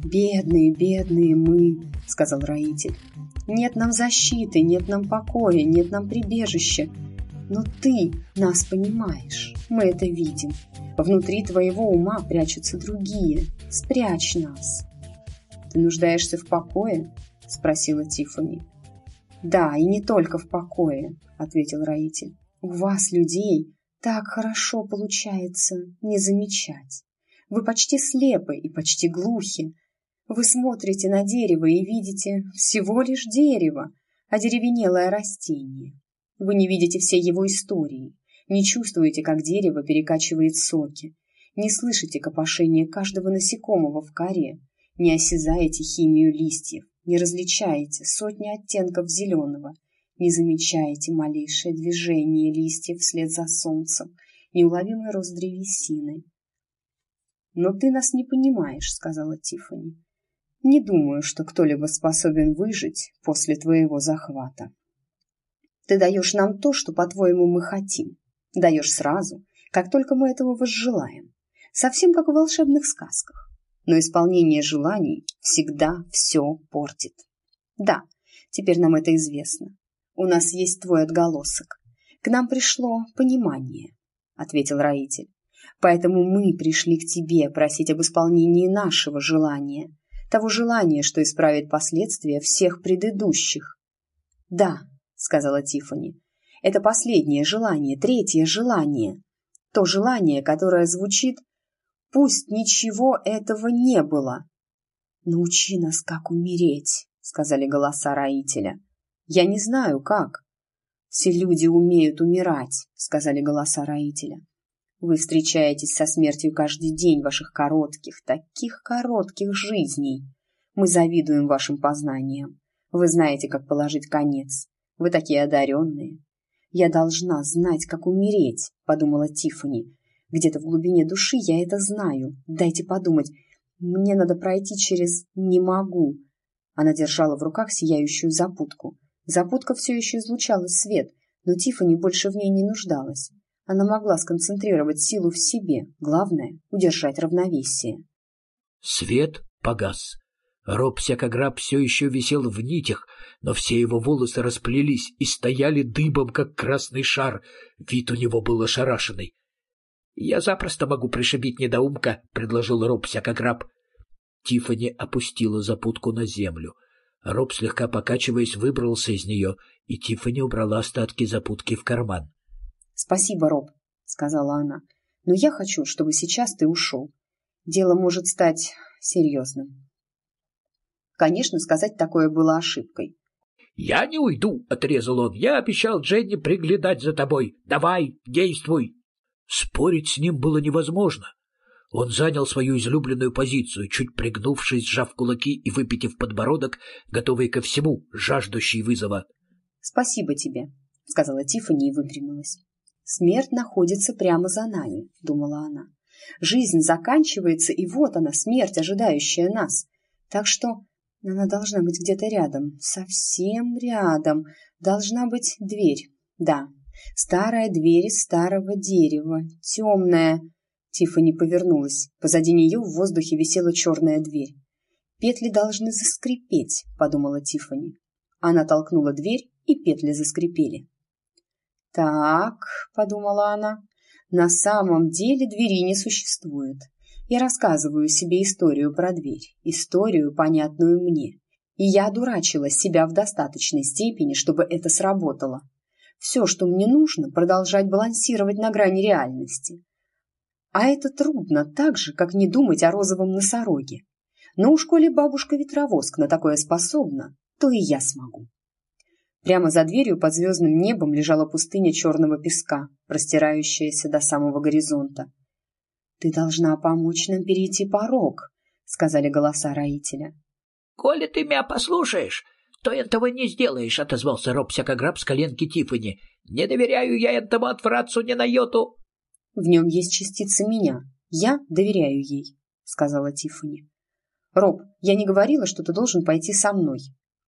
«Бедные, бедные мы», — сказал Раитель. «Нет нам защиты, нет нам покоя, нет нам прибежища. Но ты нас понимаешь, мы это видим. Внутри твоего ума прячутся другие. Спрячь нас». «Ты нуждаешься в покое?» — спросила Тиффани. «Да, и не только в покое», — ответил Раитель. «У вас, людей, так хорошо получается не замечать. Вы почти слепы и почти глухи. Вы смотрите на дерево и видите всего лишь дерево, одеревенелое растение. Вы не видите всей его истории, не чувствуете, как дерево перекачивает соки, не слышите копошения каждого насекомого в коре, не осязаете химию листьев, не различаете сотни оттенков зеленого, не замечаете малейшее движение листьев вслед за солнцем, неуловимый рост древесины. «Но ты нас не понимаешь», — сказала Тиффани. «Не думаю, что кто-либо способен выжить после твоего захвата. Ты даешь нам то, что, по-твоему, мы хотим. Даешь сразу, как только мы этого возжелаем. Совсем как в волшебных сказках. Но исполнение желаний всегда все портит. Да, теперь нам это известно. У нас есть твой отголосок. К нам пришло понимание», — ответил Раитель. «Поэтому мы пришли к тебе просить об исполнении нашего желания, того желания, что исправит последствия всех предыдущих». «Да», — сказала Тиффани, — «это последнее желание, третье желание. То желание, которое звучит: пусть ничего этого не было». «Научи нас, как умереть», — сказали голоса Раителя. «Я не знаю, как». «Все люди умеют умирать», — сказали голоса Раителя. «Вы встречаетесь со смертью каждый день ваших коротких, таких коротких жизней. Мы завидуем вашим познаниям. Вы знаете, как положить конец. Вы такие одаренные». «Я должна знать, как умереть», — подумала Тиффани. «Где-то в глубине души я это знаю. Дайте подумать. Мне надо пройти через «не могу». Она держала в руках сияющую запутку. Запутка все еще излучала свет, но Тиффани больше в ней не нуждалась. Она могла сконцентрировать силу в себе. Главное — удержать равновесие. Свет погас. Роб Всякограб все еще висел в нитях, но все его волосы расплелись и стояли дыбом, как красный шар. Вид у него был ошарашенный. «Я запросто могу пришибить недоумка», — предложил Роб Всякограб. Тиффани опустила запутку на землю. Роб, слегка покачиваясь, выбрался из нее, и Тиффани убрала остатки запутки в карман. «Спасибо, Роб», — сказала она, — «но я хочу, чтобы сейчас ты ушел. Дело может стать серьезным». Конечно, сказать такое было ошибкой. «Я не уйду», — отрезал он. «Я обещал Дженни приглядать за тобой. Давай, действуй». Спорить с ним было невозможно. Он занял свою излюбленную позицию, чуть пригнувшись, сжав кулаки и выпитив подбородок, готовый ко всему, жаждущий вызова. «Спасибо тебе», — сказала Тиффани и выпрямилась. «Смерть находится прямо за нами», — думала она. «Жизнь заканчивается, и вот она, смерть, ожидающая нас. Так что она должна быть где-то рядом, совсем рядом. Должна быть дверь. Да, старая дверь из старого дерева, темная». Тиффани повернулась. Позади нее в воздухе висела черная дверь. «Петли должны заскрипеть», — подумала Тиффани. Она толкнула дверь, и петли заскрипели. «Так», — подумала она, — «на самом деле двери не существует. Я рассказываю себе историю про дверь, историю, понятную мне. И я одурачила себя в достаточной степени, чтобы это сработало. Все, что мне нужно, продолжать балансировать на грани реальности. А это трудно так же, как не думать о розовом носороге. Но уж коли бабушка-ветровоск на такое способна, то и я смогу». Прямо за дверью под звездным небом лежала пустыня черного песка, простирающаяся до самого горизонта. «Ты должна помочь нам перейти порог», — сказали голоса Раителя. «Коли ты меня послушаешь, то этого не сделаешь», — отозвался Роб Всякограб с коленки Тиффани. «Не доверяю я этому отвратцу ни на йоту». «В нем есть частица меня. Я доверяю ей», — сказала Тиффани. «Роб, я не говорила, что ты должен пойти со мной».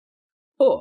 «О,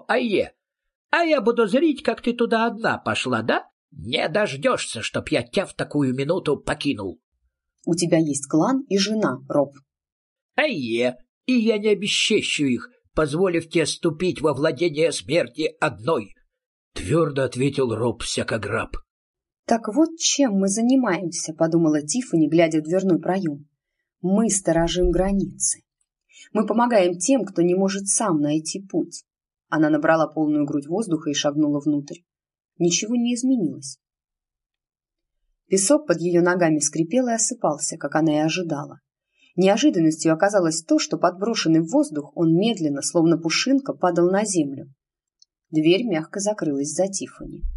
а я буду зрить, как ты туда одна пошла, да? Не дождешься, чтоб я тебя в такую минуту покинул». «У тебя есть клан и жена, Роб». и я не обесчещу их, позволив тебе ступить во владение смерти одной, — твердо ответил роб всякограб. «Так вот чем мы занимаемся», — подумала Тиффани, глядя в дверной проем. «Мы сторожим границы. Мы помогаем тем, кто не может сам найти путь». Она набрала полную грудь воздуха и шагнула внутрь. Ничего не изменилось. Песок под ее ногами скрипел и осыпался, как она и ожидала. Неожиданностью оказалось то, что, подброшенный в воздух, он медленно, словно пушинка, падал на землю. Дверь мягко закрылась за Тиффани.